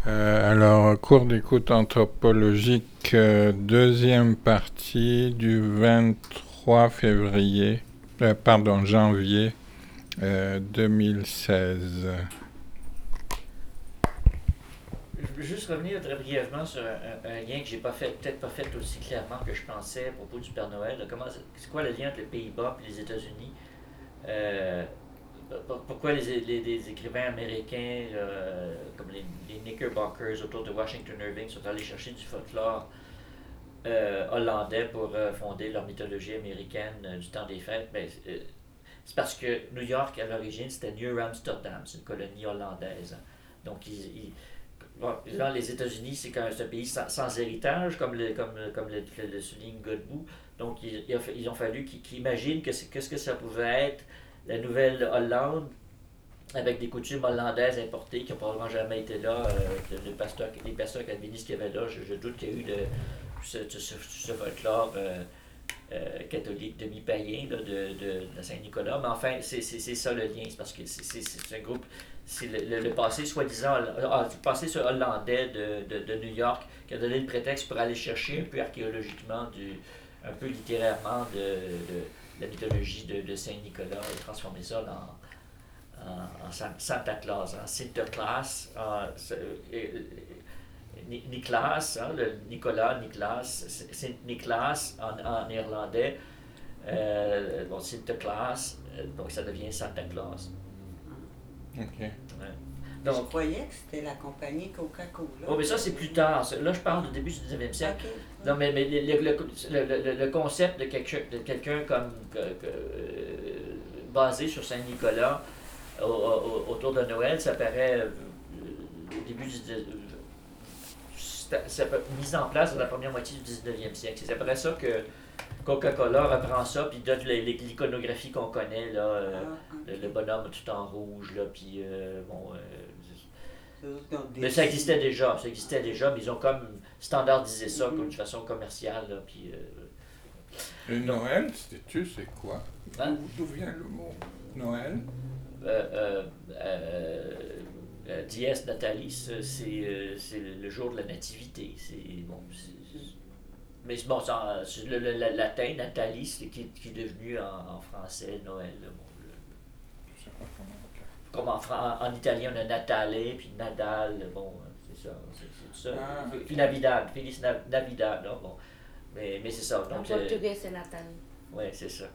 Alors, cours d'écoute anthropologique, deuxième partie du 23 février, janvier 2016. Je veux juste revenir très brièvement sur un lien que j'ai peut-être pas fait aussi clairement que je pensais à propos du Père Noël. C'est quoi le lien entre les Pays-Bas et les États-Unis? Euh, Pourquoi les écrivains américains, comme les Knickerbockers autour de Washington Irving, sont allés chercher du folklore hollandais pour fonder leur mythologie américaine du temps des fêtes? C'est parce que New York, à l'origine, c'était New Amsterdam, c'est une colonie hollandaise. Donc, bon, là, les États-Unis, c'est quand même un pays sans héritage, comme le souligne Godbout. Donc, ils ont fallu qu'ils imaginent qu'est-ce que ça pouvait être la Nouvelle-Hollande avec des coutumes hollandaises importées qui n'ont probablement jamais été là. Les pasteurs calvinistes qu'il y avait là, je doute qu'il y a eu ce folklore catholique demi-païen de Saint-Nicolas. Mais enfin, c'est ça le lien. C'est parce que c'est un groupe. C'est le passé soi-disant le passé hollandais de New York qui a donné le prétexte pour aller chercher un peu archéologiquement, un peu littérairement de la mythologie de Saint-Nicolas et transformer ça en Santa Claus, en Sinterklaas, Niklas, hein, le Niklas, Saint-Nicolas en néerlandais, bon, Sinterklaas, donc ça devient Santa Claus. Ok. Ouais. Je croyais que c'était la compagnie Coca-Cola. Oh, mais ça, c'est plus tard. Là, je parle du début du 19e siècle. Okay. Non, mais le concept de quelqu'un comme basé sur Saint-Nicolas autour de Noël, ça paraît au début du mise en place dans la première moitié du 19e siècle. C'est après ça que Coca-Cola reprend ça, puis donne l'iconographie qu'on connaît, là, le bonhomme tout en rouge, là, puis bon... mais ça existait déjà, mais ils ont comme standardisé ça comme de façon commerciale, là, puis... Et Noël, sais-tu, c'est quoi? Hein? D'où vient le mot Noël? Dies Natalis, c'est le jour de la nativité. Bon, mais bon, c'est le latin Natalis qui est devenu en français Noël. Je sais pas comment. Comme en italien, on a Natale, puis Nadal, bon, c'est ça. C'est ça. Puis Navidad, Feliz Navidad, là, bon. Mais c'est ça. Donc, en portugais, c'est Natal. Oui, c'est ça.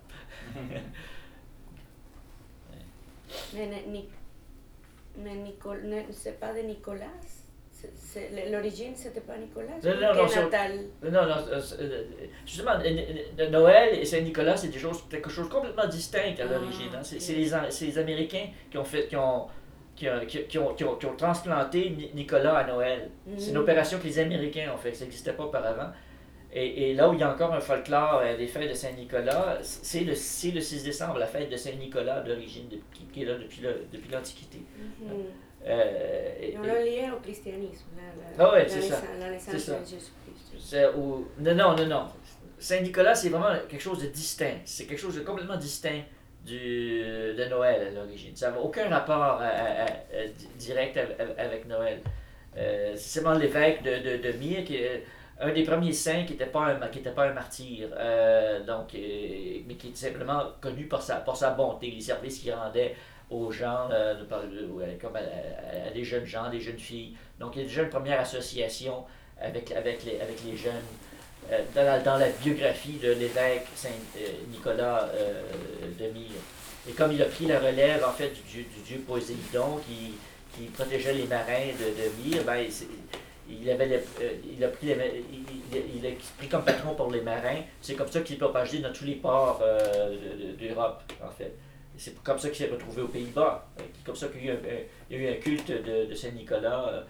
Mais c'est pas de Nicolas. L'origine, c'était pas Nicolas. Non, justement, Noël et Saint-Nicolas, c'est quelque chose de complètement distinct à l'origine. Hein. C'est les Américains qui ont transplanté Nicolas à Noël. C'est une opération que les Américains ont fait, ça n'existait pas auparavant. Et là où il y a encore un folklore des fêtes de Saint-Nicolas, c'est le 6 décembre, la fête de Saint-Nicolas d'origine, qui est là depuis l'Antiquité. Et on l'a lié au christianisme. Oui, c'est ça. La naissance de Jésus-Christ. Non. Saint-Nicolas, c'est vraiment quelque chose de distinct. C'est quelque chose de complètement distinct de Noël à l'origine. Ça n'a aucun rapport direct avec Noël. C'est seulement l'évêque de Myre qui est un des premiers saints qui n'était pas un martyr, mais qui était simplement connu pour sa bonté, les services qu'il rendait aux gens, comme à des jeunes gens, des jeunes filles. Donc il y a déjà une première association avec les jeunes dans la biographie de l'évêque Saint-Nicolas de Myre. Et comme il a pris la relève en fait du dieu Poséidon qui protégeait les marins de Myre, ben, il a pris comme patron pour les marins. C'est comme ça qu'il est propagé dans tous les ports d'Europe, en fait. C'est comme ça qu'il s'est retrouvé aux Pays-Bas. C'est comme ça qu'il y a eu un culte de Saint-Nicolas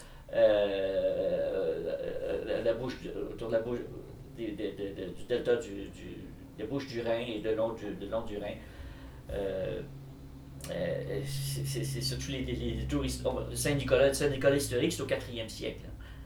autour de la bouche du delta des bouches du Rhin et de long du Rhin. C'est surtout les touristes. Saint-Nicolas historique, c'est au 4e siècle.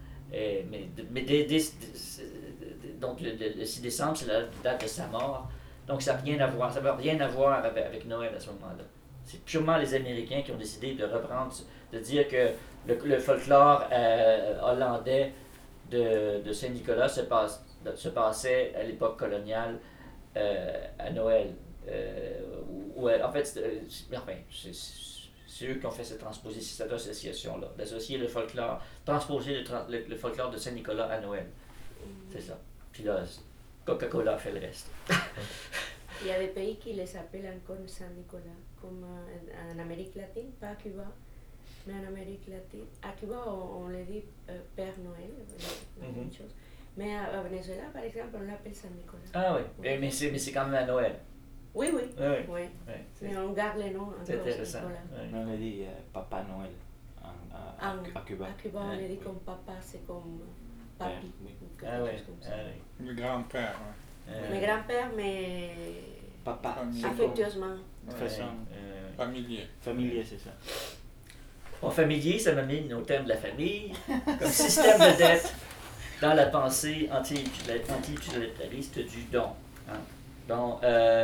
Donc le 6 décembre, c'est la date de sa mort. Donc ça n'a rien à voir avec Noël à ce moment-là. C'est purement les Américains qui ont décidé de reprendre, de dire que le folklore hollandais de Saint-Nicolas se passait à l'époque coloniale à Noël. En fait, c'est eux qui ont fait cette transposition, cette association-là, d'associer le folklore, transposer le folklore de Saint-Nicolas à Noël. C'est ça. Puis là, Coca-Cola fait le reste. Il y a des pays qui les appellent encore Saint-Nicolas, comme en Amérique latine, pas à Cuba, mais en Amérique latine. À Cuba, on le dit Père Noël, la même chose. Mais à Venezuela, par exemple, on l'appelle Saint-Nicolas. Ah oui, mais c'est quand même à Noël. Oui. Oui. Mais on garde les noms encore. C'est intéressant. On le dit Papa Noël à Cuba. À Cuba, on le dit comme papa, c'est comme papi. Ah oui. Le grand-père, Mes grands-pères, mais Papa. affectueusement. De façon familier, c'est ça. Bon, familier, ça m'amène au thème de la famille, comme système de dette dans la pensée anti-utilitariste du don. Hein. Donc,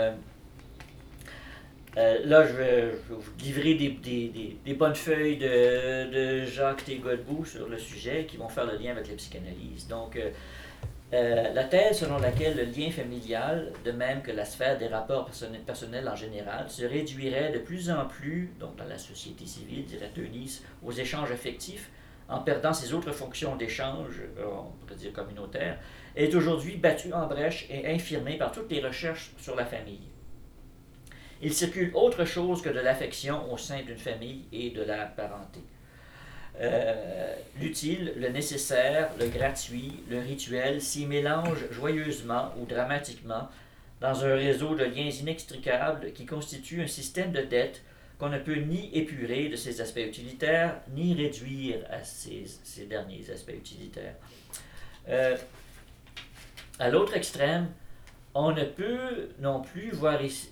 là, je vais vous livrer des bonnes feuilles de Jacques T. Godbout sur le sujet qui vont faire le lien avec la psychanalyse. Donc, la thèse selon laquelle le lien familial, de même que la sphère des rapports personnels en général, se réduirait de plus en plus, donc dans la société civile, dirait Teunis, aux échanges affectifs, en perdant ses autres fonctions d'échange, on pourrait dire communautaires, est aujourd'hui battue en brèche et infirmée par toutes les recherches sur la famille. Il circule autre chose que de l'affection au sein d'une famille et de la parenté. L'utile, le nécessaire, le gratuit, le rituel s'y mélangent joyeusement ou dramatiquement dans un réseau de liens inextricables qui constitue un système de dette qu'on ne peut ni épurer de ses aspects utilitaires, ni réduire à ces derniers aspects utilitaires. À l'autre extrême, on ne peut non plus voir ici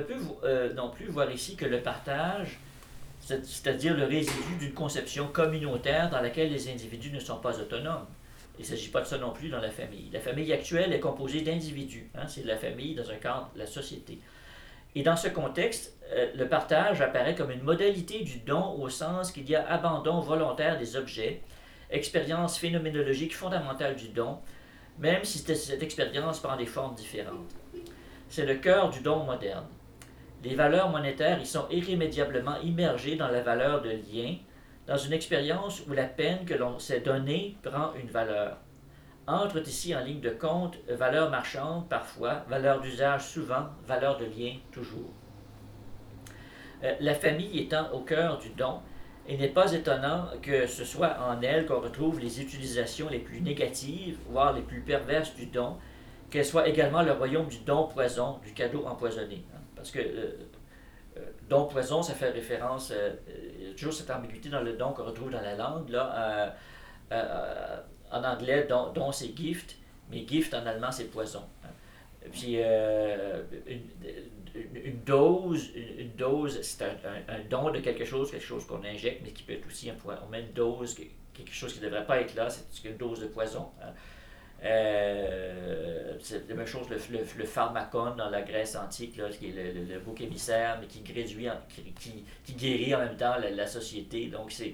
que le partage, c'est-à-dire le résidu d'une conception communautaire dans laquelle les individus ne sont pas autonomes. Il ne s'agit pas de ça non plus dans la famille. La famille actuelle est composée d'individus. Hein, c'est la famille dans un cadre de la société. Et dans ce contexte, le partage apparaît comme une modalité du don au sens qu'il y a abandon volontaire des objets, expérience phénoménologique fondamentale du don, même si cette expérience prend des formes différentes. C'est le cœur du don moderne. Les valeurs monétaires y sont irrémédiablement immergées dans la valeur de lien, dans une expérience où la peine que l'on s'est donnée prend une valeur. Entrent ici en ligne de compte valeur marchande parfois, valeur d'usage souvent, valeur de lien toujours. La famille étant au cœur du don, il n'est pas étonnant que ce soit en elle qu'on retrouve les utilisations les plus négatives, voire les plus perverses du don, qu'elle soit également le royaume du don poison, du cadeau empoisonné. Parce que don poison, ça fait référence, il y a toujours cette ambiguïté dans le don qu'on retrouve dans la langue. Là, en anglais, don c'est gift, mais gift en allemand c'est poison. Puis une dose, c'est un don de quelque chose qu'on injecte, mais qui peut être aussi un poison. On met une dose, quelque chose qui ne devrait pas être là, c'est une dose de poison. C'est la même chose, le pharmacon dans la Grèce antique, là, qui est le bouc émissaire, mais qui guérit en même temps la société. Donc c'est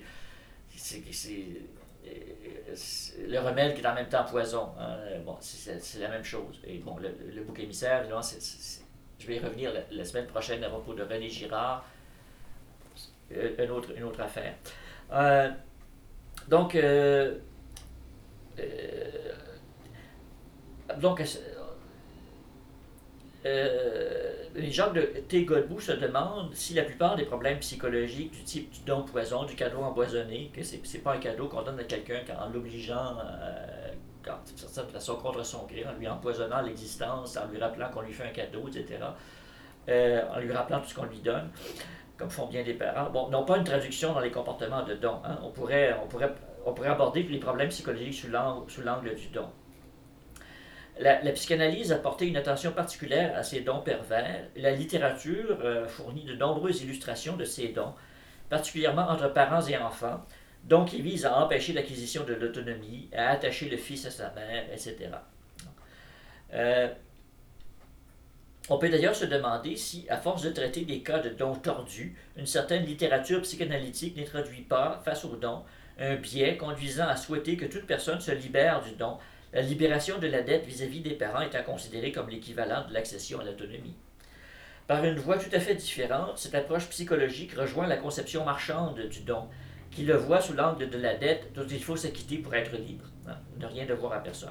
le remède qui est en même temps poison. Hein. Bon, c'est la même chose. Et bon, le bouc émissaire, là, je vais y revenir la semaine prochaine à propos de René Girard, une autre affaire. Donc, Jacques T. Godbout se demande si la plupart des problèmes psychologiques du type du don poison, du cadeau empoisonné, que c'est pas un cadeau qu'on donne à quelqu'un en l'obligeant, quand certaine façon contre son gré, en lui empoisonnant l'existence, en lui rappelant qu'on lui fait un cadeau, etc., en lui rappelant tout ce qu'on lui donne, comme font bien des parents. Bon, n'ont pas une traduction dans les comportements de don. Hein. On pourrait aborder les problèmes psychologiques sous l'angle du don. La psychanalyse a porté une attention particulière à ces dons pervers. La littérature fournit de nombreuses illustrations de ces dons, particulièrement entre parents et enfants, dons qui visent à empêcher l'acquisition de l'autonomie, à attacher le fils à sa mère, etc. On peut d'ailleurs se demander si, à force de traiter des cas de dons tordus, une certaine littérature psychanalytique n'introduit pas, face aux dons, un biais conduisant à souhaiter que toute personne se libère du don, la libération de la dette vis-à-vis des parents étant considérée comme l'équivalent de l'accession à l'autonomie. Par une voie tout à fait différente, cette approche psychologique rejoint la conception marchande du don, qui le voit sous l'angle de la dette dont il faut s'acquitter pour être libre, hein, ne rien devoir à personne,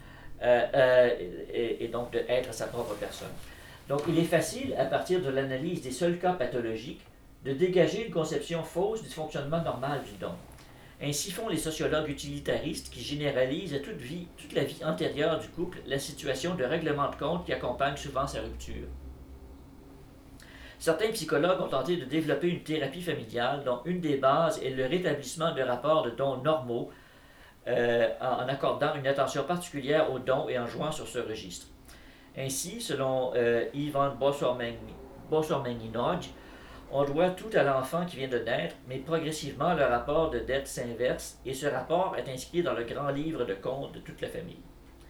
et donc d'être sa propre personne. Donc il est facile, à partir de l'analyse des seuls cas pathologiques, de dégager une conception fausse du fonctionnement normal du don. Ainsi font les sociologues utilitaristes qui généralisent à toute la vie antérieure du couple la situation de règlement de compte qui accompagne souvent sa rupture. Certains psychologues ont tenté de développer une thérapie familiale dont une des bases est le rétablissement de rapports de dons normaux en accordant une attention particulière aux dons et en jouant sur ce registre. Ainsi, selon Ivan Bosormani-Nodge, on doit tout à l'enfant qui vient de naître, mais progressivement le rapport de dette s'inverse et ce rapport est inscrit dans le grand livre de compte de toute famille.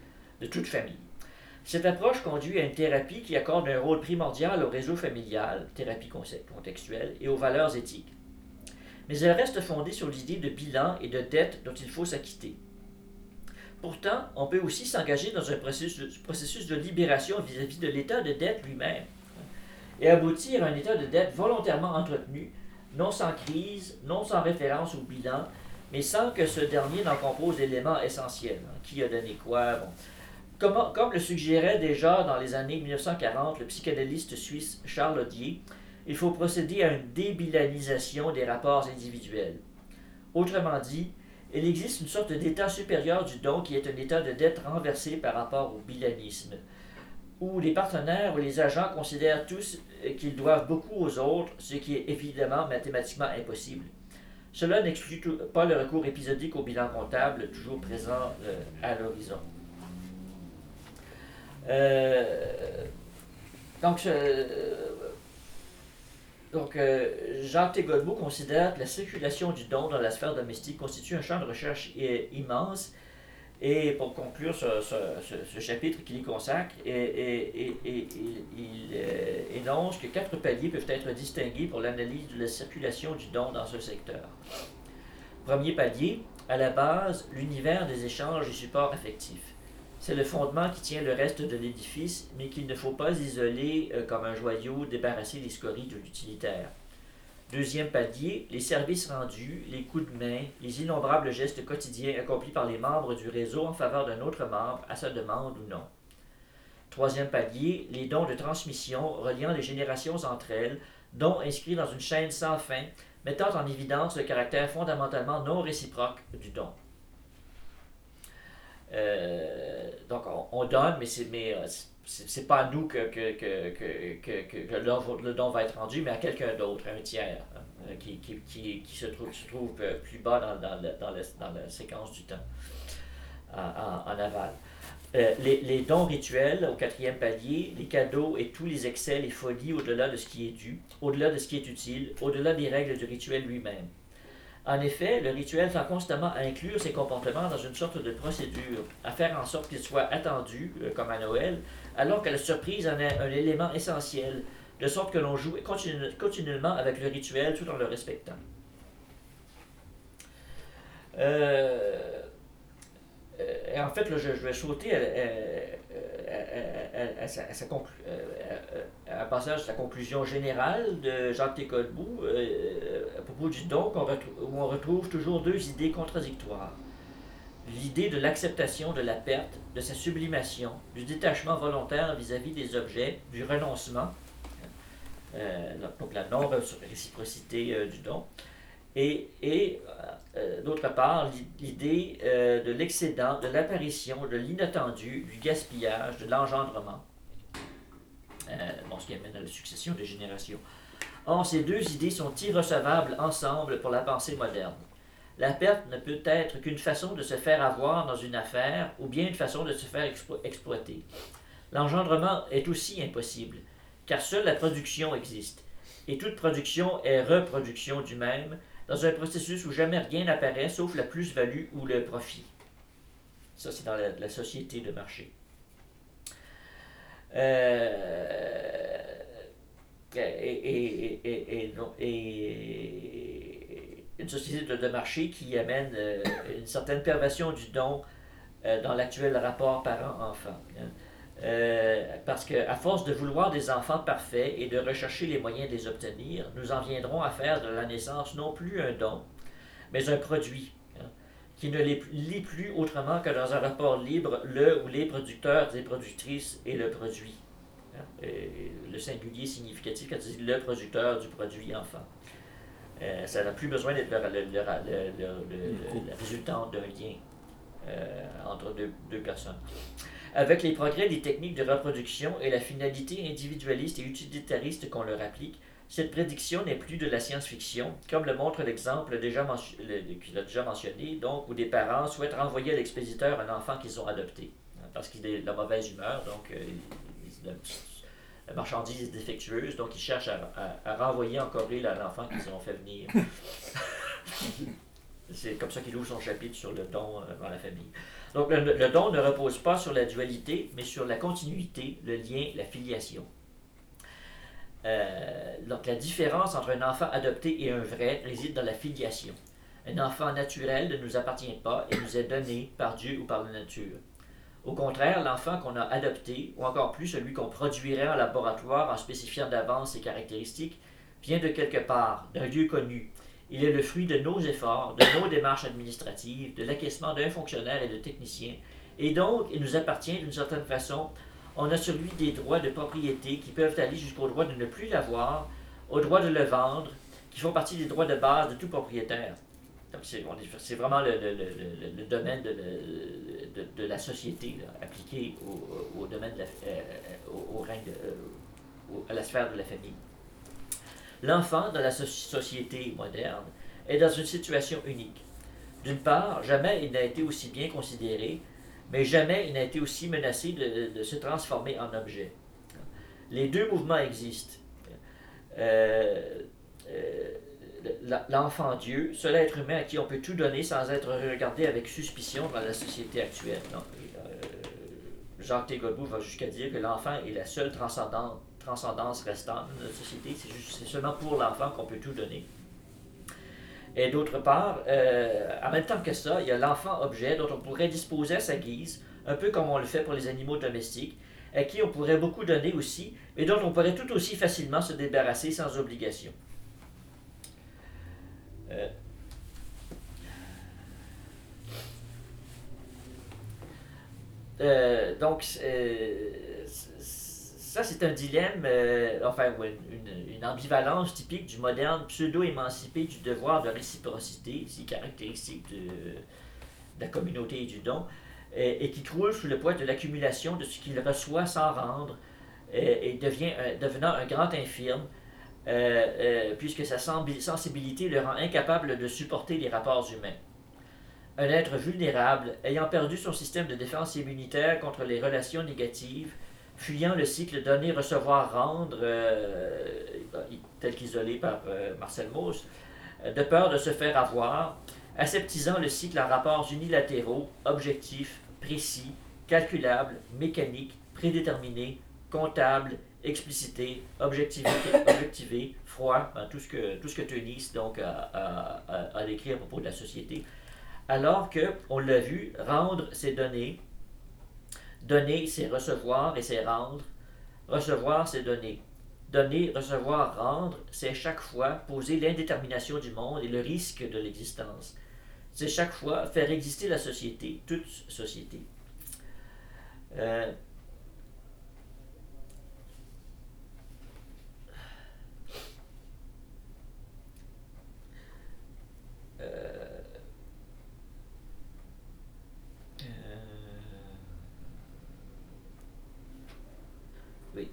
Cette approche conduit à une thérapie qui accorde un rôle primordial au réseau familial, thérapie contextuelle, et aux valeurs éthiques. Mais elle reste fondée sur l'idée de bilan et de dette dont il faut s'acquitter. Pourtant, on peut aussi s'engager dans un processus de libération vis-à-vis de l'état de dette lui-même et aboutir à un état de dette volontairement entretenu, non sans crise, non sans référence au bilan, mais sans que ce dernier n'en compose l'élément essentiel. Qui a donné quoi? Comme le suggérait déjà dans les années 1940 le psychanalyste suisse Charles Odier, il faut procéder à une débilanisation des rapports individuels. Autrement dit, il existe une sorte d'état supérieur du don qui est un état de dette renversé par rapport au bilanisme, où les partenaires ou les agents considèrent tous qu'ils doivent beaucoup aux autres, ce qui est évidemment mathématiquement impossible. Cela n'exclut pas le recours épisodique au bilan comptable, toujours présent à l'horizon. Jacques T. Godbout considère que la circulation du don dans la sphère domestique constitue un champ de recherche immense. Et pour conclure ce chapitre qu'il y consacre, il énonce que 4 paliers peuvent être distingués pour l'analyse de la circulation du don dans ce secteur. Premier palier, à la base, l'univers des échanges et supports affectifs. C'est le fondement qui tient le reste de l'édifice, mais qu'il ne faut pas isoler comme un joyau débarrassé des scories de l'utilitaire. Deuxième palier, les services rendus, les coups de main, les innombrables gestes quotidiens accomplis par les membres du réseau en faveur d'un autre membre, à sa demande ou non. Troisième palier, les dons de transmission reliant les générations entre elles, dons inscrits dans une chaîne sans fin, mettant en évidence le caractère fondamentalement non réciproque du don. Donc on donne, mais c'est pas à nous que le don va être rendu, mais à quelqu'un d'autre, à un tiers, qui se trouve plus bas dans la séquence du temps, en aval. Les dons rituels, au 4e palier, les cadeaux et tous les excès, les folies au-delà de ce qui est dû, au-delà de ce qui est utile, au-delà des règles du rituel lui-même. En effet, le rituel tend constamment à inclure ces comportements dans une sorte de procédure, à faire en sorte qu'ils soient attendus, comme à Noël, alors que la surprise en est un élément essentiel, de sorte que l'on joue continuellement avec le rituel tout en le respectant. En fait, là, je vais sauter à passage de sa conclusion générale de Jacques T. Godbout à propos du don, où on retrouve toujours 2 idées contradictoires. L'idée de l'acceptation de la perte, de sa sublimation, du détachement volontaire vis-à-vis des objets, du renoncement, donc la non-réciprocité du don, et d'autre part, l'idée de l'excédent, de l'apparition, de l'inattendu, du gaspillage, de l'engendrement, ce qui amène à la succession des générations. Or, ces 2 idées sont irrecevables ensemble pour la pensée moderne. La perte ne peut être qu'une façon de se faire avoir dans une affaire ou bien une façon de se faire exploiter. L'engendrement est aussi impossible, car seule la production existe, et toute production est reproduction du même, dans un processus où jamais rien n'apparaît sauf la plus-value ou le profit. Ça, c'est dans la société de marché. une société de marché qui amène une certaine perversion du don dans l'actuel rapport parent-enfant. Parce qu'à force de vouloir des enfants parfaits et de rechercher les moyens de les obtenir, nous en viendrons à faire de la naissance non plus un don, mais un produit, qui ne l'est plus autrement que dans un rapport libre, le ou les producteurs et productrices et le produit. Et le singulier significatif quand tu dis le producteur du produit enfant. Ça n'a plus besoin d'être la résultante d'un lien entre deux personnes. Avec les progrès des techniques de reproduction et la finalité individualiste et utilitariste qu'on leur applique, cette prédiction n'est plus de la science-fiction, comme le montre l'exemple qu'il a déjà mentionné, donc où des parents souhaitent renvoyer à l'expéditeur un enfant qu'ils ont adopté, parce qu'il est de mauvaise humeur, donc la marchandise est défectueuse, donc ils cherchent à renvoyer en Corée l'enfant qu'ils ont fait venir. C'est comme ça qu'il ouvre son chapitre sur le don dans la famille. Donc le don ne repose pas sur la dualité, mais sur la continuité, le lien, la filiation. Donc la différence entre un enfant adopté et un vrai réside dans la filiation. Un enfant naturel ne nous appartient pas et nous est donné par Dieu ou par la nature. Au contraire, l'enfant qu'on a adopté, ou encore plus celui qu'on produirait en laboratoire en spécifiant d'avance ses caractéristiques, vient de quelque part, d'un lieu connu. Il est le fruit de nos efforts, de nos démarches administratives, de l'acquiescement d'un fonctionnaire et de techniciens, et donc il nous appartient d'une certaine façon. On a sur lui des droits de propriété qui peuvent aller jusqu'au droit de ne plus l'avoir, au droit de le vendre, qui font partie des droits de base de tout propriétaire. Donc c'est vraiment le domaine de la société, là, appliqué au domaine au règne à la sphère de la famille. L'enfant, dans la société moderne, est dans une situation unique. D'une part, jamais il n'a été aussi bien considéré, mais jamais il n'a été aussi menacé de se transformer en objet. Les deux mouvements existent. L'enfant Dieu, seul être humain à qui on peut tout donner sans être regardé avec suspicion dans la société actuelle. Donc, Jacques T. Godbout va jusqu'à dire que l'enfant est la seule transcendance restante de notre société. C'est seulement pour l'enfant qu'on peut tout donner. Et d'autre part, en même temps que ça, il y a l'enfant-objet dont on pourrait disposer à sa guise, un peu comme on le fait pour les animaux domestiques, à qui on pourrait beaucoup donner aussi, mais dont on pourrait tout aussi facilement se débarrasser sans obligation. Donc, ça, c'est un dilemme, une ambivalence typique du moderne pseudo-émancipé du devoir de réciprocité, si caractéristique de la communauté et du don, et qui croule sous le poids de l'accumulation de ce qu'il reçoit sans rendre, et devenant un grand infirme, puisque sa sensibilité le rend incapable de supporter les rapports humains. Un être vulnérable, ayant perdu son système de défense immunitaire contre les relations négatives, fuyant le cycle donner, recevoir, rendre, tel qu'isolé par Marcel Mauss, de peur de se faire avoir, aseptisant le cycle en rapports unilatéraux, objectifs, précis, calculables, mécaniques, prédéterminés, comptables, explicités, objectivés, froids, tout ce que Teunis donc a décrit à propos de la société. Alors que, on l'a vu, rendre c'est donner, donner c'est recevoir et c'est rendre, recevoir c'est donner. Donner, recevoir, rendre, c'est chaque fois poser l'indétermination du monde et le risque de l'existence. C'est chaque fois faire exister la société, toute société. Oui.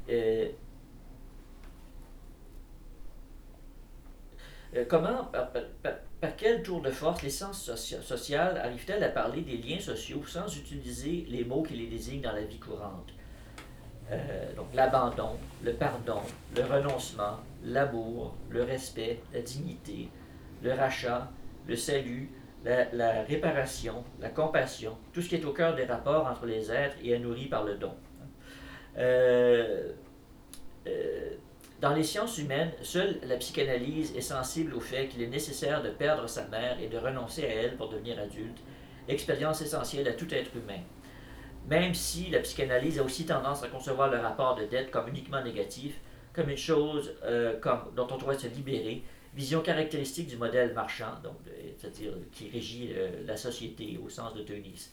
Comment, par quel tour de force, les sciences sociales arrivent-elles à parler des liens sociaux sans utiliser les mots qui les désignent dans la vie courante? Donc l'abandon, le pardon, le renoncement, l'amour, le respect, la dignité, le rachat, le salut, la réparation, la compassion, tout ce qui est au cœur des rapports entre les êtres et est nourri par le don. Dans les sciences humaines, seule la psychanalyse est sensible au fait qu'il est nécessaire de perdre sa mère et de renoncer à elle pour devenir adulte, expérience essentielle à tout être humain. Même si la psychanalyse a aussi tendance à concevoir le rapport de dette comme uniquement négatif, comme une chose dont on doit se libérer, vision caractéristique du modèle marchand, c'est-à-dire qui régit la société au sens de Teunis.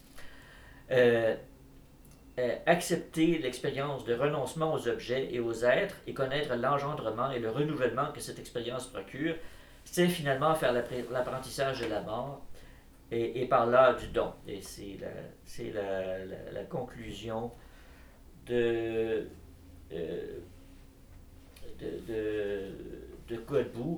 Accepter l'expérience de renoncement aux objets et aux êtres et connaître l'engendrement et le renouvellement que cette expérience procure, c'est finalement faire l'apprentissage de la mort et par là du don. Et c'est la conclusion de Godbout.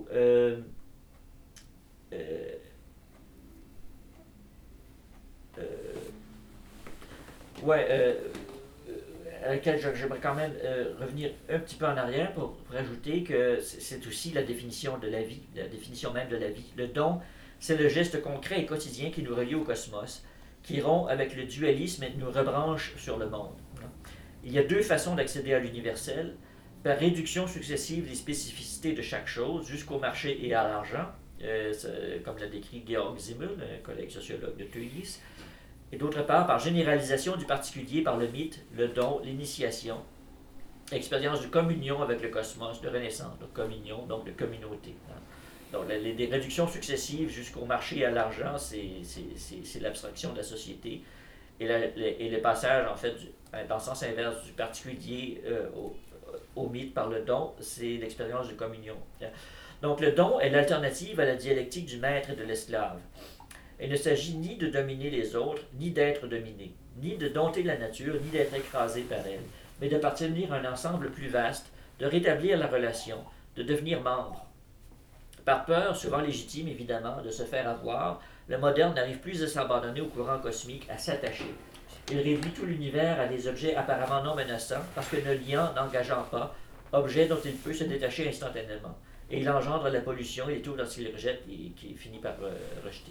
À laquelle j'aimerais quand même revenir un petit peu en arrière pour rajouter que c'est aussi la définition de la vie, la définition même de la vie. Le don, c'est le geste concret et quotidien qui nous relie au cosmos, qui rompt avec le dualisme et nous rebranche sur le monde. Il y a deux façons d'accéder à l'universel, par réduction successive des spécificités de chaque chose, jusqu'au marché et à l'argent, comme l'a décrit Georg Simmel, un collègue sociologue de Teunis, et d'autre part par généralisation du particulier par le mythe, le don, l'initiation, expérience de communion avec le cosmos, de renaissance, de communion, donc de communauté. Donc les réductions successives jusqu'au marché et à l'argent, c'est l'abstraction de la société, et le passage, en fait, dans le sens inverse du particulier au mythe par le don, c'est l'expérience de communion. Donc le don est l'alternative à la dialectique du maître et de l'esclave. Il ne s'agit ni de dominer les autres, ni d'être dominé, ni de dompter la nature, ni d'être écrasé par elle, mais d'appartenir à un ensemble plus vaste, de rétablir la relation, de devenir membre. Par peur, souvent légitime évidemment, de se faire avoir, le moderne n'arrive plus à s'abandonner au courant cosmique, à s'attacher. Il réduit tout l'univers à des objets apparemment non menaçants, parce que ne liant, n'engageant pas, objets dont il peut se détacher instantanément. Et il engendre la pollution et tout lorsqu'il le rejette et qui finit par rejeter.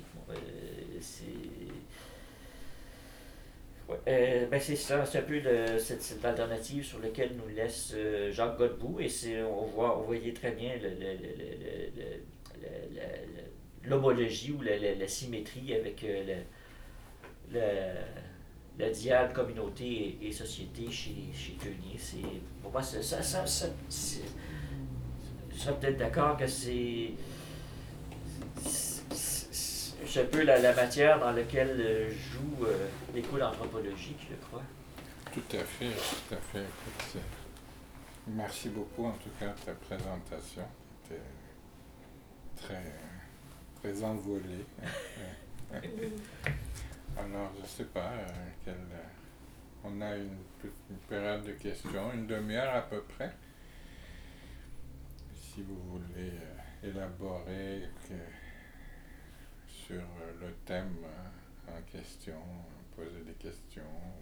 C'est ça, c'est un peu cette alternative sur laquelle nous laisse Jacques Godbout, et on voyait très bien l'homologie ou la symétrie avec la diade communauté et société chez Teunis. Pour moi, je serais peut-être d'accord que c'est un peu la matière dans laquelle joue l'école anthropologique, je crois. Tout à fait, tout à fait. Écoute, merci beaucoup en tout cas de ta présentation. C'était très, très envolée. Alors, je ne sais pas, on a une période de questions, une demi-heure à peu près. Si vous voulez élaborer sur le thème en question, poser des questions.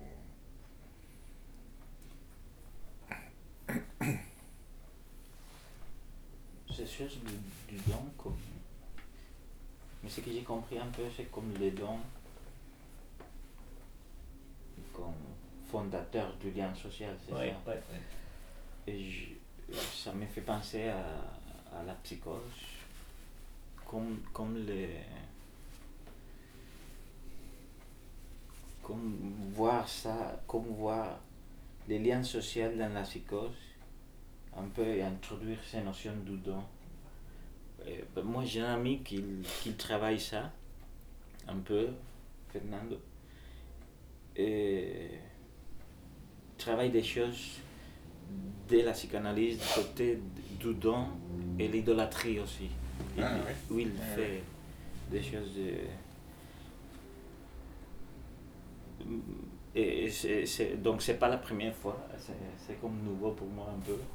Ces choses du don, mais ce que j'ai compris un peu, c'est comme les dons comme fondateur du lien social, c'est ça? Oui. Et ça me fait penser à la psychose, comme voir ça, comme voir les liens sociaux dans la psychose, un peu introduire ces notions du don. Moi j'ai un ami qui travaille ça, un peu, Fernando, et travaille des choses de la psychanalyse du côté du don et l'idolâtrie aussi. Où il fait des choses donc c'est pas la première fois, c'est comme nouveau pour moi un peu,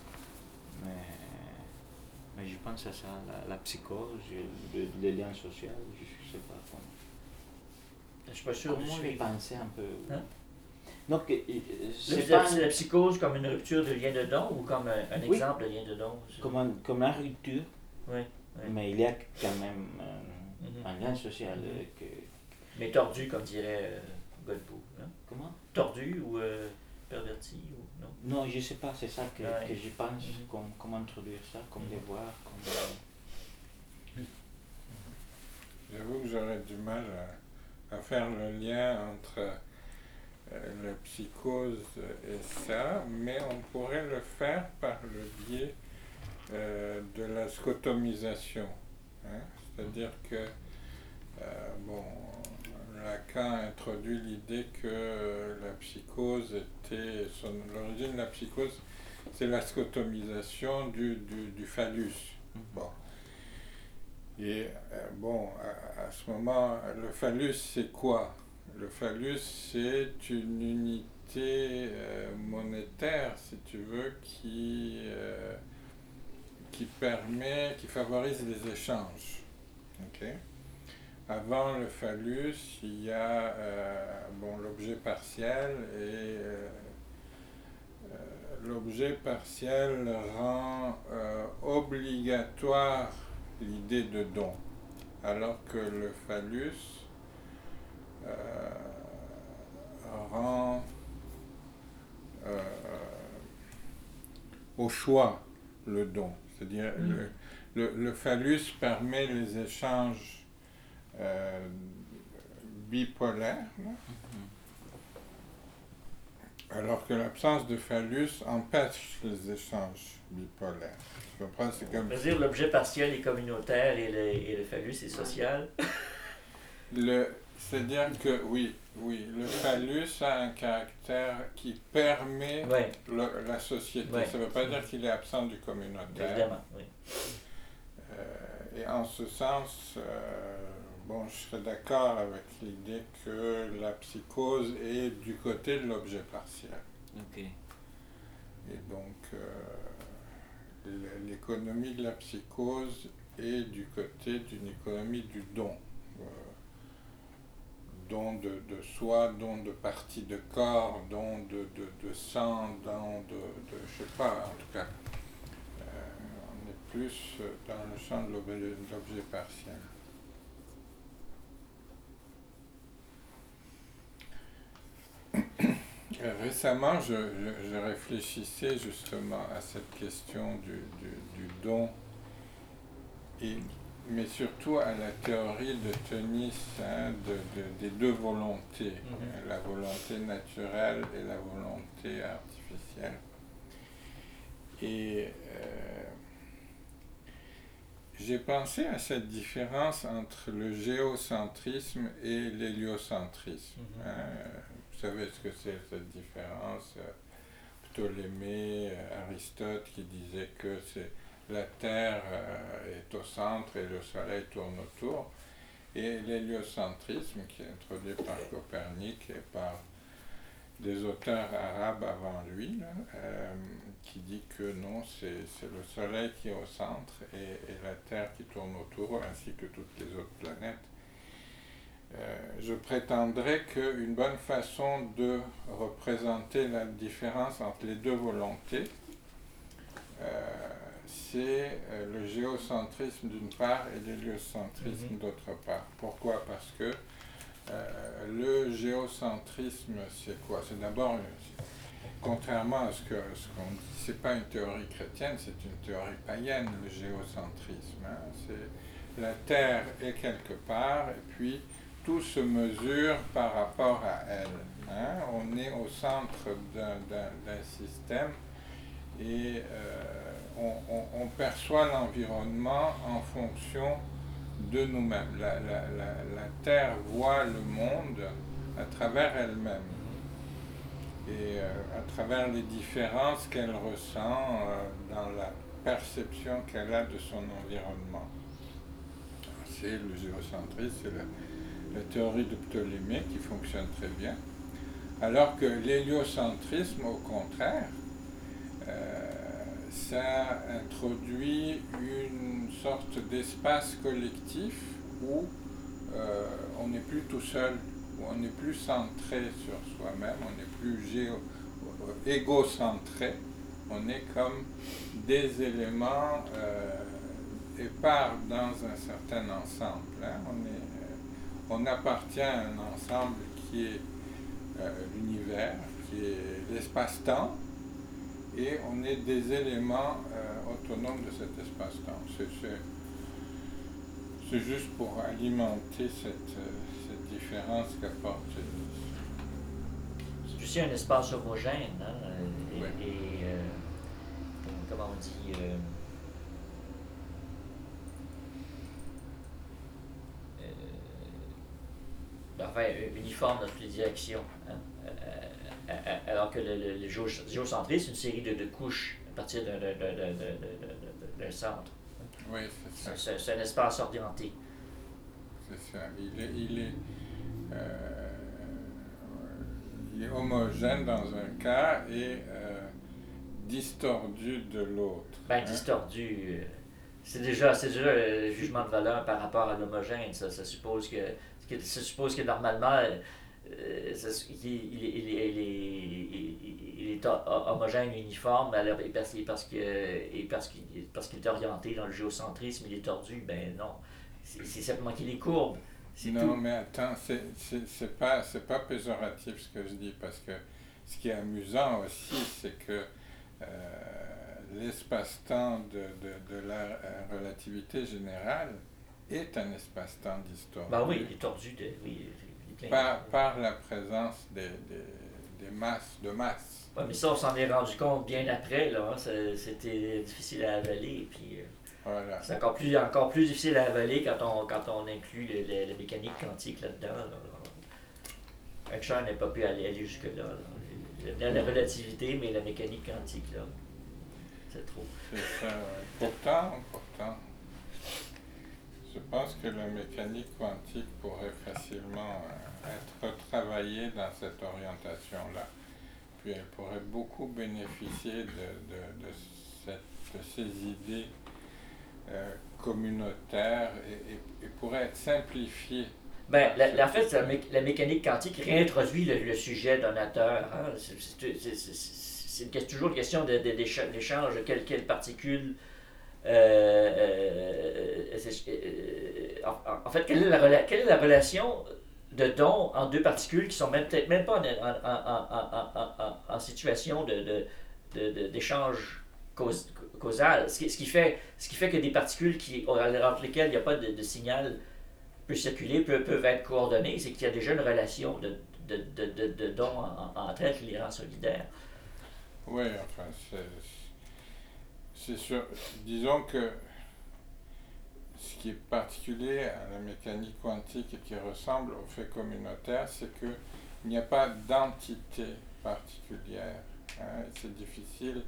mais je pense à ça, la psychose, les liens sociaux, je sais pas comment. Je suis pas sûr comment j'ai pensé un peu. Hein? Donc, c'est la psychose comme une rupture de lien de don ou comme un exemple de lien de don? Comme une rupture, oui. Mais il y a quand même un lien social. Mais tordu, comme dirait Godbout. Hein? Comment? Tordu ou... perverti ou non? Non, je ne sais pas, c'est ça que je pense, comment introduire ça, comme devoir. J'avoue que j'aurais du mal à faire le lien entre la psychose et ça, mais on pourrait le faire par le biais de la scotomisation. Hein? C'est-à-dire que, Lacan a introduit l'idée que la psychose était, l'origine de la psychose, c'est la scotomisation du phallus. Bon. Et à ce moment, le phallus, c'est quoi? Le phallus, c'est une unité monétaire, si tu veux, qui favorise les échanges. Okay? Avant le phallus, il y a l'objet partiel et l'objet partiel rend obligatoire l'idée de don, alors que le phallus rend au choix le don. C'est-à-dire le phallus permet les échanges bipolaires, alors que l'absence de phallus empêche les échanges bipolaires. Tu comprends? C'est comme... On peut dire l'objet partiel est communautaire et le phallus est social. C'est-à-dire que, oui, le phallus a un caractère qui permet la société. Ça ne veut pas dire qu'il est absent du communautaire. Évidemment, oui. Et en ce sens, je serais d'accord avec l'idée que la psychose est du côté de l'objet partiel. Ok. Et donc, l'économie de la psychose est du côté d'une économie du don. Don de soi, don de partie de corps, don de sang, don je sais pas, en tout cas. On est plus dans le champ de l'objet partiel. Récemment, je réfléchissais justement à cette question du don, mais surtout à la théorie de Tönnies des deux volontés, la volonté naturelle et la volonté artificielle. Et j'ai pensé à cette différence entre le géocentrisme et l'héliocentrisme. Vous savez ce que c'est cette différence? Ptolémée, Aristote qui disait que la Terre est au centre et le Soleil tourne autour. Et l'héliocentrisme qui est introduit par Copernic et par des auteurs arabes avant lui, qui dit que non, c'est le Soleil qui est au centre et la Terre qui tourne autour, ainsi que toutes les autres planètes. Je prétendrais qu'une bonne façon de représenter la différence entre les deux volontés, c'est le géocentrisme d'une part et l'héliocentrisme d'autre part. Pourquoi? Parce que le géocentrisme, c'est quoi? C'est d'abord, contrairement à ce qu'on dit, c'est pas une théorie chrétienne, c'est une théorie païenne, le géocentrisme. C'est la Terre est quelque part, et puis tout se mesure par rapport à elle. On est au centre d'un système et on perçoit l'environnement en fonction de nous-mêmes. La Terre voit le monde à travers elle-même et à travers les différences qu'elle ressent dans la perception qu'elle a de son environnement. C'est le géocentrisme, c'est la théorie de Ptolémée qui fonctionne très bien, alors que l'héliocentrisme, au contraire, ça introduit une sorte d'espace collectif où on n'est plus tout seul, où on n'est plus centré sur soi-même, on n'est plus égocentré, on est comme des éléments épars dans un certain ensemble. On appartient à un ensemble qui est l'univers, qui est l'espace-temps, et on est des éléments autonomes de cet espace-temps. C'est juste pour alimenter cette différence qu'apporte. C'est aussi un espace homogène, hein, Oui. comment on dit, enfin, uniforme dans toutes les directions. Hein, alors que le géocentrisme, c'est une série de couches à partir d'un centre. Oui, c'est ça. C'est un espace orienté. C'est ça. Il est homogène dans un cas et distordu de l'autre. Ben, distordu, c'est déjà le jugement de valeur par rapport à l'homogène. Ça suppose que normalement, il est homogène, uniforme, alors, parce qu'il est orienté dans le géocentrisme, il est tordu. Ben non, c'est simplement qu'il est courbe. Non, tout. mais attends, c'est pas péjoratif ce que je dis, parce que ce qui est amusant aussi, c'est que l'espace-temps de la relativité générale est un espace-temps distordu. Ben oui, il est tordu. Oui, par la présence des masses, de masse. Ouais, mais ça, on s'en est rendu compte bien après, là. Hein, c'était difficile à avaler, puis... Voilà. C'est encore plus difficile à avaler quand on inclut la mécanique quantique là-dedans. Là. Einstein n'a pas pu aller jusque-là. Là. La relativité, mais la mécanique quantique, là, c'est trop. C'est ça, ouais. Pourtant, je pense que la mécanique quantique pourrait facilement être retravaillée dans cette orientation-là. Puis elle pourrait beaucoup bénéficier de ces idées communautaire et pourrait être simplifié. Ben, en fait, la mécanique quantique réintroduit le sujet donateur. Hein. C'est toujours une question d'échange de quelle particule. En fait, quelle est la relation de don entre deux particules qui sont peut-être même pas en situation d'échange causal, ce qui fait que des particules entre lesquelles il n'y a pas de signal peut circuler, peuvent être coordonnées, c'est qu'il y a déjà une relation de don entre elles qui les rend solidaires. Oui, enfin, c'est sûr. Disons que ce qui est particulier à la mécanique quantique et qui ressemble au fait communautaire, c'est qu'il n'y a pas d'entité particulière. Hein, c'est difficile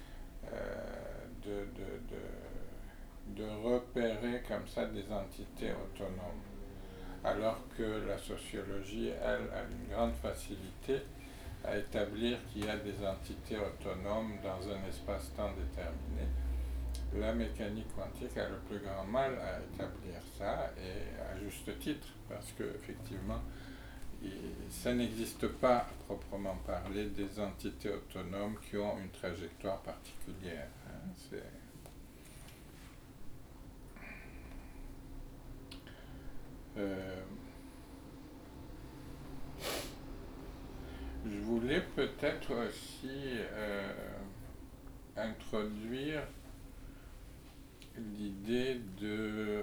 de repérer comme ça des entités autonomes, alors que la sociologie, elle, a une grande facilité à établir qu'il y a des entités autonomes dans un espace-temps déterminé. La mécanique quantique a le plus grand mal à établir ça, et à juste titre, parce qu'effectivement, ça n'existe pas, à proprement parler, des entités autonomes qui ont une trajectoire particulière. Hein. Je voulais peut-être aussi introduire l'idée de...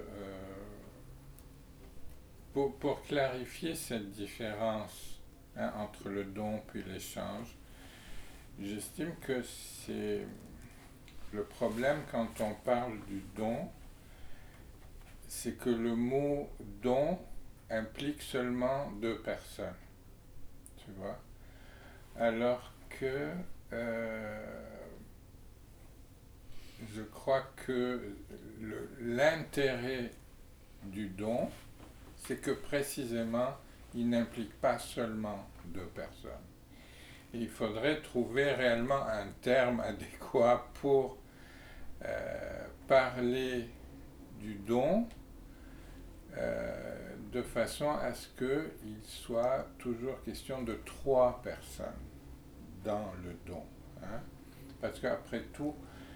pour clarifier cette différence entre le don puis l'échange, j'estime que c'est le problème quand on parle du don, c'est que le mot don implique seulement deux personnes, tu vois, alors que je crois que l'intérêt du don, c'est que précisément, il n'implique pas seulement deux personnes. Et il faudrait trouver réellement un terme adéquat pour parler du don de façon à ce qu'il soit toujours question de trois personnes dans le don. Hein? Parce qu'après tout,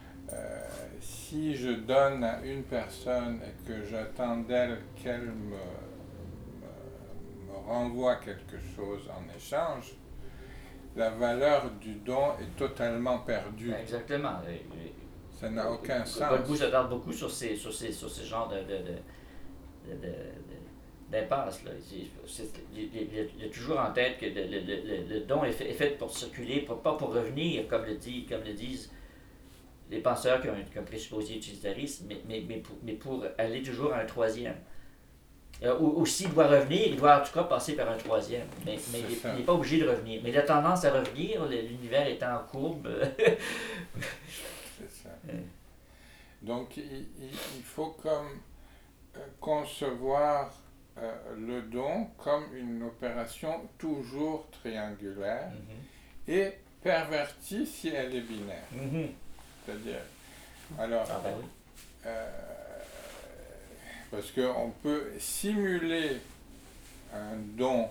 si je donne à une personne et que j'attends d'elle qu'elle me renvoie quelque chose en échange, la valeur du don est totalement perdue. Exactement. Ça n'a aucun sens. Godbout s'attarde beaucoup sur ces genres d'impasse. Il y a toujours en tête que le don est fait pour circuler, pas pour revenir, comme le disent les penseurs qui ont un présupposé utilitariste, mais pour aller toujours à un troisième. Ou s'il doit revenir, il doit en tout cas passer par un troisième. Mais il n'est pas obligé de revenir. Mais il a tendance à revenir, l'univers étant en courbe. C'est ça. Donc il faut comme concevoir le don comme une opération toujours triangulaire et pervertie si elle est binaire. C'est-à-dire, alors, parce qu'on peut simuler un don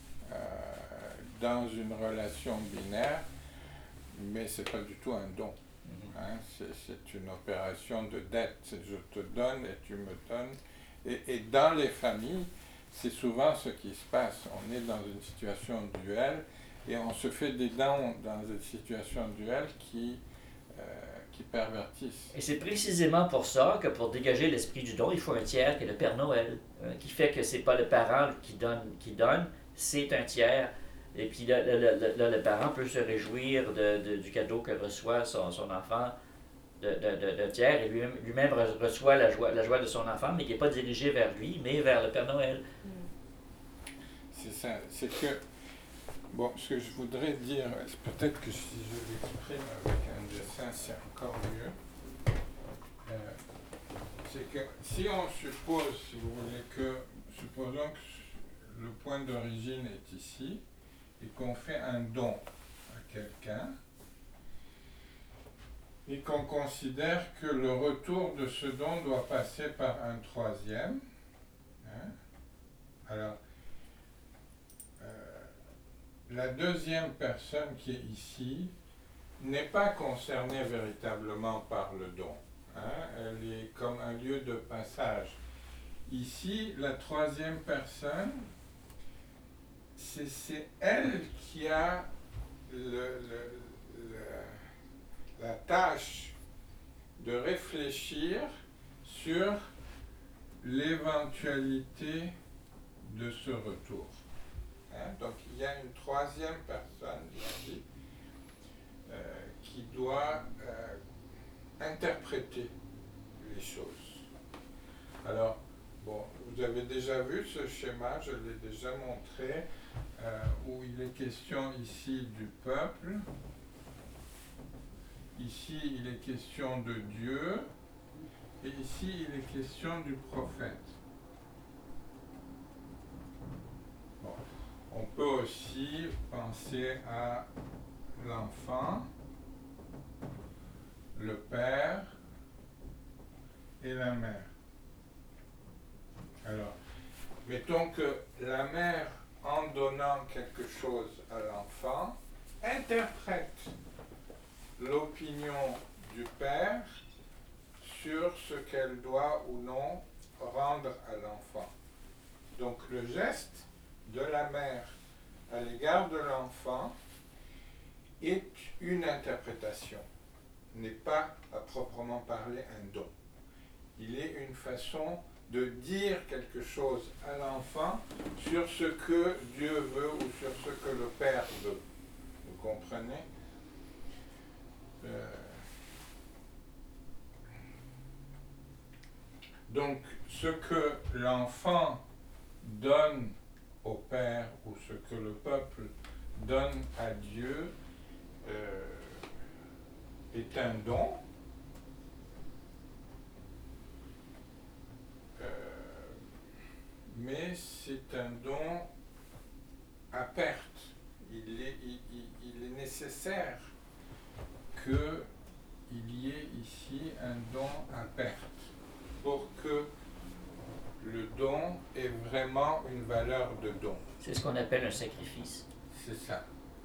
dans une relation binaire, mais ce n'est pas du tout un don. Hein, c'est une opération de dette. Je te donne et tu me donnes. Et dans les familles, c'est souvent ce qui se passe. On est dans une situation duelle et on se fait des dons dans une situation duelle qui pervertissent. Et c'est précisément pour ça que pour dégager l'esprit du don, il faut un tiers qui est le Père Noël, qui fait que c'est pas le parent qui donne, c'est un tiers. Et puis là, le parent peut se réjouir du cadeau que reçoit son enfant d'un tiers, et lui-même reçoit la joie de son enfant, mais qui n'est pas dirigé vers lui, mais vers le Père Noël. C'est ça. C'est que, bon, ce que je voudrais dire, peut-être que si je l'exprime avec un dessin, c'est encore mieux. C'est que si on suppose, si vous voulez, supposons que le point d'origine est ici, et qu'on fait un don à quelqu'un, et qu'on considère que le retour de ce don doit passer par un troisième, hein, alors, la deuxième personne qui est ici n'est pas concernée véritablement par le don. Hein, elle est comme un lieu de passage. Ici, la troisième personne, c'est elle qui a la tâche de réfléchir sur l'éventualité de ce retour. Hein? Donc il y a une troisième personne ici qui doit interpréter les choses. Alors, bon, vous avez déjà vu ce schéma, je l'ai déjà montré, où il est question ici du peuple, ici il est question de Dieu, et ici il est question du prophète. Bon. On peut aussi penser à l'enfant, le père et la mère. Alors, mettons que la mère, en donnant quelque chose à l'enfant, interprète l'opinion du père sur ce qu'elle doit ou non rendre à l'enfant. Donc le geste de la mère à l'égard de l'enfant est une interprétation, n'est pas à proprement parler un don. Il est une façon de dire quelque chose à l'enfant sur ce que Dieu veut ou sur ce que le Père veut. Vous comprenez? Donc, ce que l'enfant donne au Père ou ce que le peuple donne à Dieu est un don. Mais c'est un don à perte. Il est nécessaire qu'il y ait ici un don à perte pour que le don ait vraiment une valeur de don. C'est ce qu'on appelle un sacrifice. C'est ça.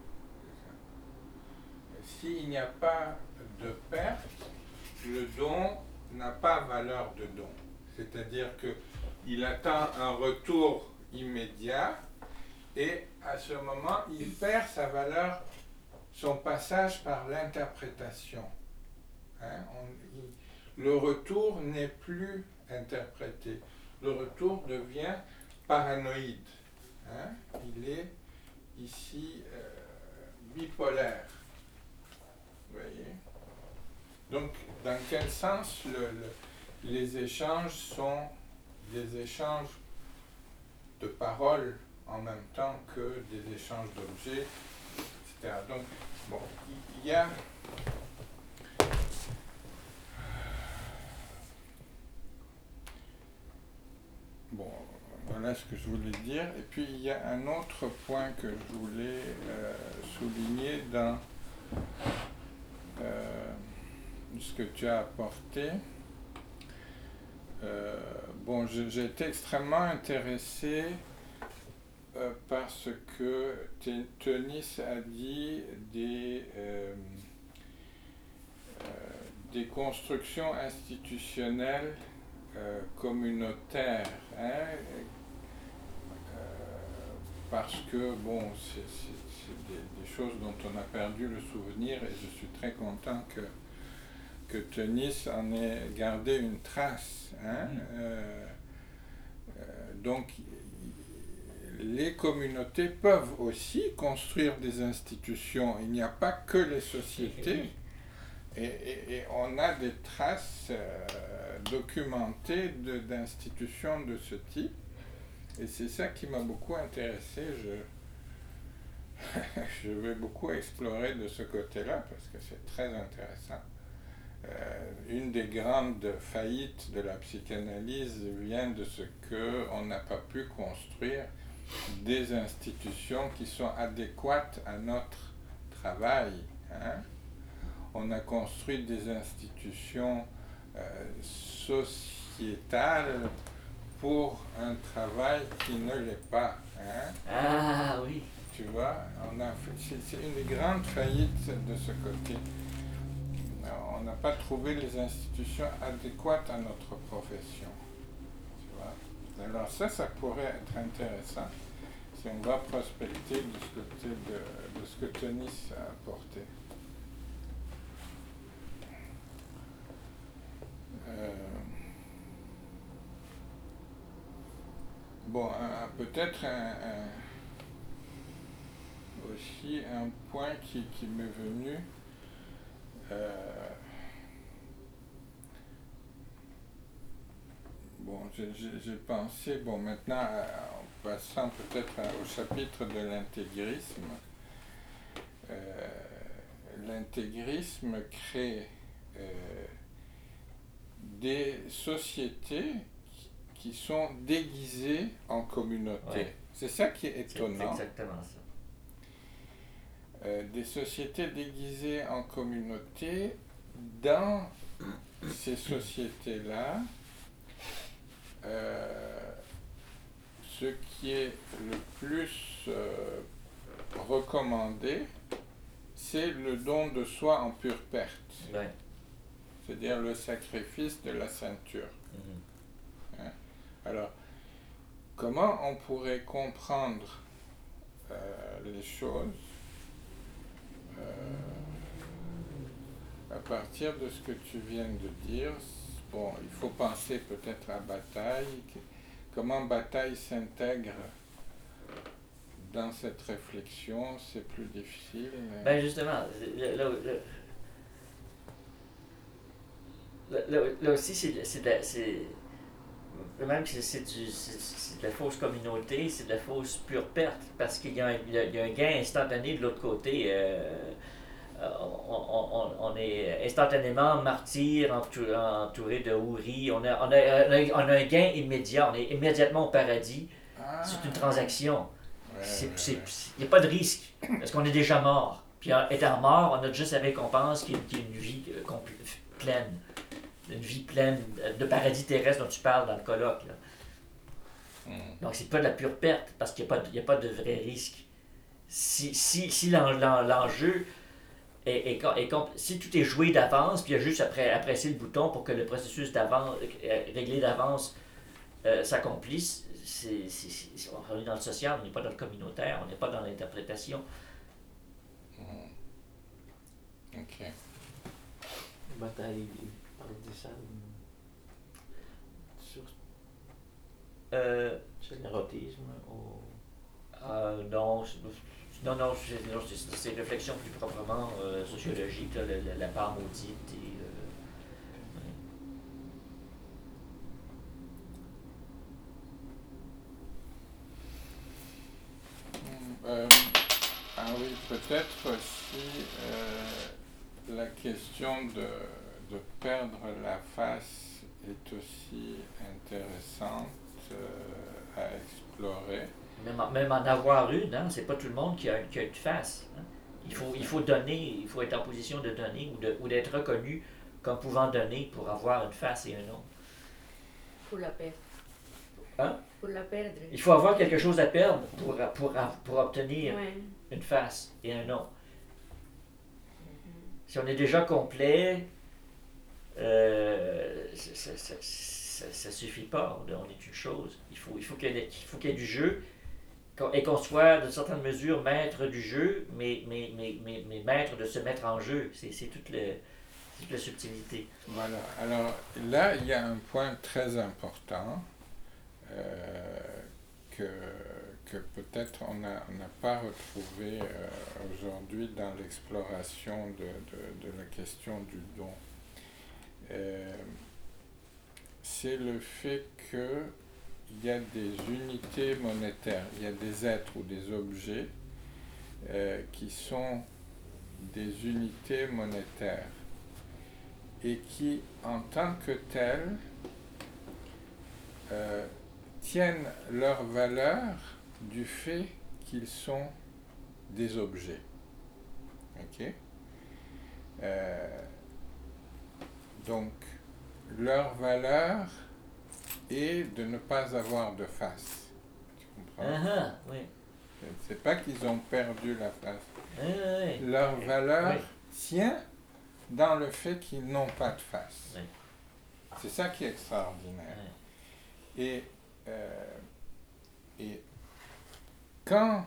S'il n'y a pas de perte, le don n'a pas valeur de don. C'est-à-dire qu'il attend un retour immédiat et à ce moment, il perd sa valeur son passage par l'interprétation. Hein, le retour n'est plus interprété. Le retour devient paranoïde. Hein, il est ici bipolaire. Vous voyez? Donc, dans quel sens les échanges sont des échanges de paroles en même temps que des échanges d'objets, etc. Donc, bon, il y a bon, voilà ce que je voulais dire. Et puis, il y a un autre point que je voulais souligner dans ce que tu as apporté. Bon, j'ai été extrêmement intéressé parce que Tönnies a dit des constructions institutionnelles communautaires, hein, parce que bon, c'est des choses dont on a perdu le souvenir et je suis très content que Tönnies en ait gardé une trace. Hein. Donc, les communautés peuvent aussi construire des institutions. Il n'y a pas que les sociétés. Et on a des traces documentées d'institutions de ce type. Et c'est ça qui m'a beaucoup intéressé. Je vais beaucoup explorer de ce côté-là parce que c'est très intéressant. Une des grandes faillites de la psychanalyse vient de ce qu'on n'a pas pu construire des institutions qui sont adéquates à notre travail. Hein. On a construit des institutions sociétales pour un travail qui ne l'est pas. Hein. Ah oui. Tu vois, c'est une des grandes faillites de ce côté. On n'a pas trouvé les institutions adéquates à notre profession. Tu vois? Alors ça pourrait être intéressant si on va prospecter du côté de ce que Tönnies a apporté. Bon, peut-être aussi un point qui m'est venu. Bon, j'ai pensé, bon, maintenant, en passant peut-être au chapitre de l'intégrisme, l'intégrisme crée des sociétés qui sont déguisées en communauté. Ouais. C'est ça qui est étonnant. C'est exactement ça. Des sociétés déguisées en communauté, dans ces sociétés-là, ce qui est le plus recommandé, c'est le don de soi en pure perte. Ouais. C'est-à-dire le sacrifice de la ceinture. Hein? Alors, comment on pourrait comprendre les choses à partir de ce que tu viens de dire? Bon, il faut penser peut-être à Bataille. Comment Bataille s'intègre dans cette réflexion, c'est plus difficile. Mais... Ben justement, là aussi, même si c'est de la fausse communauté, c'est de la fausse pure perte, parce qu'il y a un gain instantané de l'autre côté. On est instantanément martyr, entouré de houris. On a un gain immédiat. On est immédiatement au paradis. C'est une transaction. Il n'y a pas de risque, parce qu'on est déjà mort. Puis étant mort, on a juste la récompense qui est une vie pleine. Une vie pleine de paradis terrestre dont tu parles dans le colloque. Là. Donc c'est pas de la pure perte, parce qu'il n'y a pas de vrai risque. Si l'enjeu si tout est joué d'avance, puis il y a juste à presser le bouton pour que le processus réglé d'avance s'accomplisse, on est dans le social, on n'est pas dans le communautaire, on n'est pas dans l'interprétation. Ok. Bataille, il parle de ça sur l'érotisme ou... Non, c'est une réflexion plus proprement sociologique, là, la part maudite et... Ah oui, peut-être aussi la question de perdre la face est aussi intéressante à explorer. Même en avoir une, hein, c'est pas tout le monde qui a une face. Hein. Il faut donner, il faut être en position de donner ou d'être reconnu comme pouvant donner pour avoir une face et un nom. Pour la perdre. Hein? Pour la perdre. Il faut avoir quelque chose à perdre pour obtenir Ouais. une face et un nom. Si on est déjà complet, ça suffit pas. On est une chose. Il faut qu'il y ait du jeu et qu'on soit, d'une certaine mesure, maître du jeu, mais maître de se mettre en jeu. C'est toute la subtilité. Voilà. Alors là, il y a un point très important que peut-être on n'a pas retrouvé aujourd'hui dans l'exploration de la question du don. C'est le fait qu'il y a des unités monétaires, il y a des êtres ou des objets qui sont des unités monétaires et qui, en tant que tels, tiennent leur valeur du fait qu'ils sont des objets. Ok? Donc, leur valeur est de ne pas avoir de face. Tu comprends? Oui. C'est pas qu'ils ont perdu la face. Oui. Leur valeur tient dans le fait qu'ils n'ont pas de face. Oui. C'est ça qui est extraordinaire. Oui. Et quand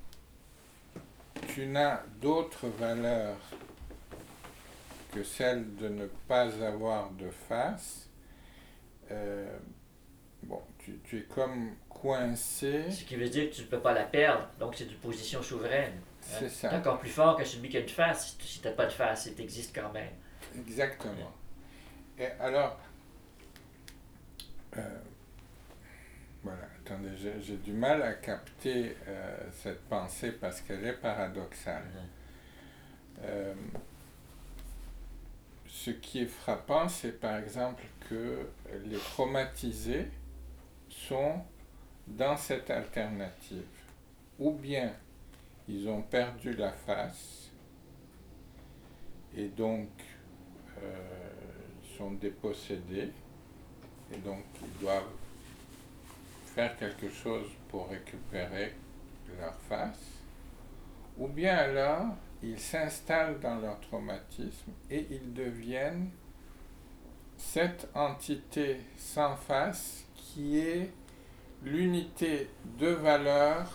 tu n'as d'autres valeurs que celle de ne pas avoir de face, tu es comme coincé. Ce qui veut dire que tu ne peux pas la perdre, donc c'est une position souveraine. C'est ça. C'est encore plus fort que celui qui a une face. Si tu n'as pas de face, tu existes quand même. Exactement. Et alors, voilà, attendez, j'ai du mal à capter cette pensée parce qu'elle est paradoxale. Ce qui est frappant, c'est par exemple que les traumatisés sont dans cette alternative. Ou bien ils ont perdu la face et donc ils sont dépossédés et donc ils doivent faire quelque chose pour récupérer leur face, ou bien alors ils s'installent dans leur traumatisme et ils deviennent cette entité sans face qui est l'unité de valeur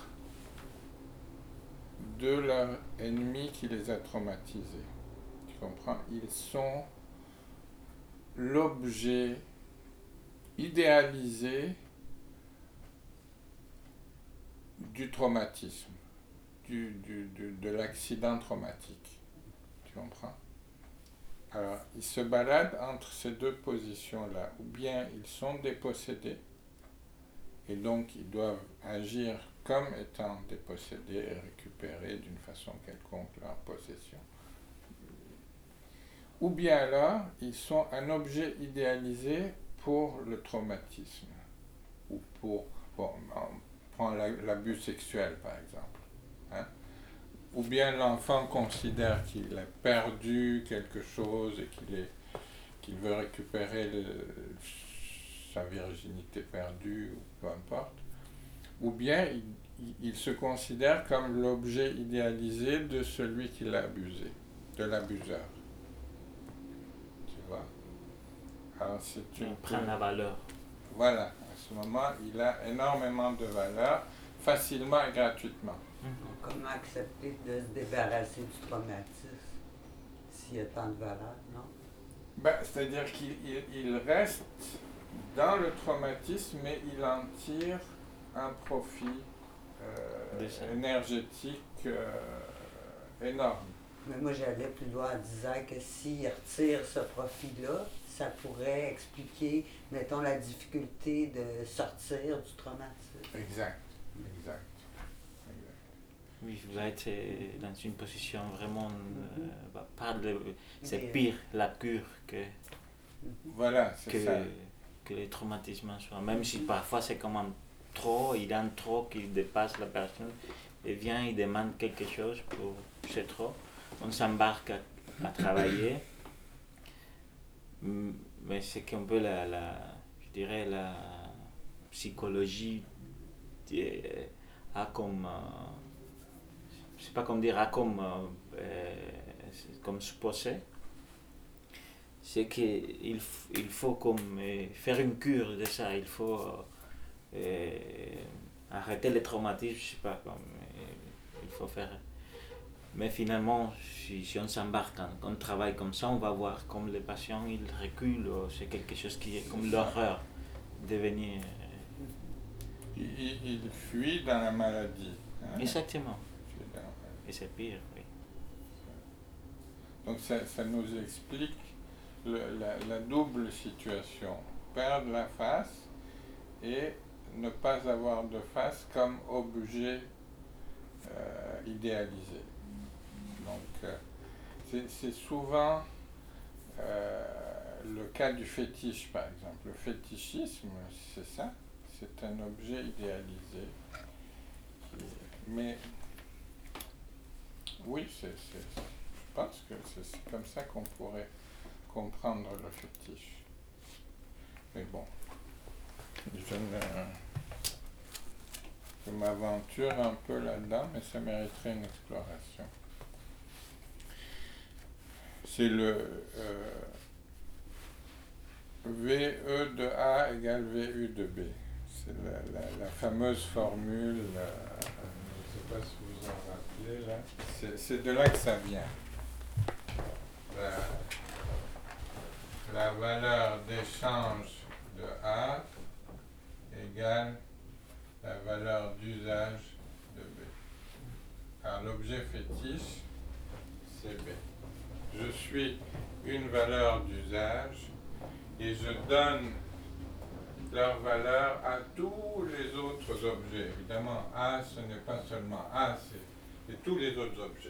de leur ennemi qui les a traumatisés. Tu comprends? Ils sont l'objet idéalisé du traumatisme, de l'accident traumatique. Tu comprends? Alors, ils se baladent entre ces deux positions-là. Ou bien ils sont dépossédés, et donc ils doivent agir comme étant dépossédés et récupérer d'une façon quelconque leur possession. Ou bien alors, ils sont un objet idéalisé pour le traumatisme. Ou pour, on prend l'abus sexuel par exemple. Hein? Ou bien l'enfant considère qu'il a perdu quelque chose et qu'il veut récupérer sa virginité perdue, ou peu importe. Ou bien il se considère comme l'objet idéalisé de celui qui l'a abusé, de l'abuseur. Tu vois? Alors Il prend la valeur. Voilà, à ce moment, il a énormément de valeur, facilement et gratuitement. Comment accepter de se débarrasser du traumatisme s'il y a tant de valeur, non? Ben, c'est-à-dire qu'il reste dans le traumatisme, mais il en tire un profit énergétique énorme. Mais moi, j'allais plus loin en disant que s'il retire ce profit-là, ça pourrait expliquer, mettons, la difficulté de sortir du traumatisme. Exact. Oui, vous êtes dans une position vraiment... c'est pire la cure que... Voilà, c'est ça. Que les traumatismes en soi. Même si parfois c'est comme un trop, il donne trop qui dépasse la personne et vient, il demande quelque chose pour c'est trop. On s'embarque à travailler, mais c'est qu'un peu je dirais la psychologie a comme, je sais pas comment dire, a comme supposé. C'est qu'il faut comme faire une cure de ça, il faut arrêter les traumatismes, je sais pas, il faut faire. Mais finalement, si on s'embarque, on travaille comme ça, on va voir comme les patients ils reculent, c'est quelque chose qui est comme l'horreur devenir. Il fuit dans la maladie. Hein? Exactement. Et c'est pire, oui. Donc ça nous explique la double situation, perdre la face et ne pas avoir de face comme objet idéalisé. Donc c'est souvent le cas du fétiche, par exemple. Le fétichisme, c'est ça, c'est un objet idéalisé. Mais oui, je pense que c'est comme ça qu'on pourrait comprendre le fétiche. Mais bon, je m'aventure un peu là-dedans, mais ça mériterait une exploration. C'est le VE de A égale VU de B. C'est la fameuse formule, je ne sais pas si vous en rappelez là, c'est de là que ça vient. La valeur d'échange de A égale la valeur d'usage de B. Alors l'objet fétiche, c'est B. Je suis une valeur d'usage et je donne leur valeur à tous les autres objets. Évidemment, A, ce n'est pas seulement A, c'est tous les autres objets.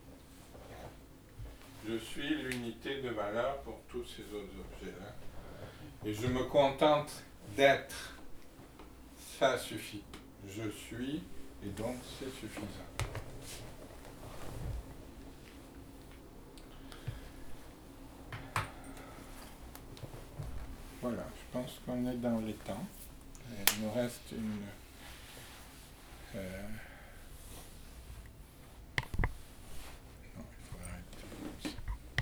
Je suis l'unité de valeur pour tous ces autres objets-là. Et je me contente d'être. Ça suffit. Je suis, et donc c'est suffisant. Voilà, je pense qu'on est dans les temps. Il nous reste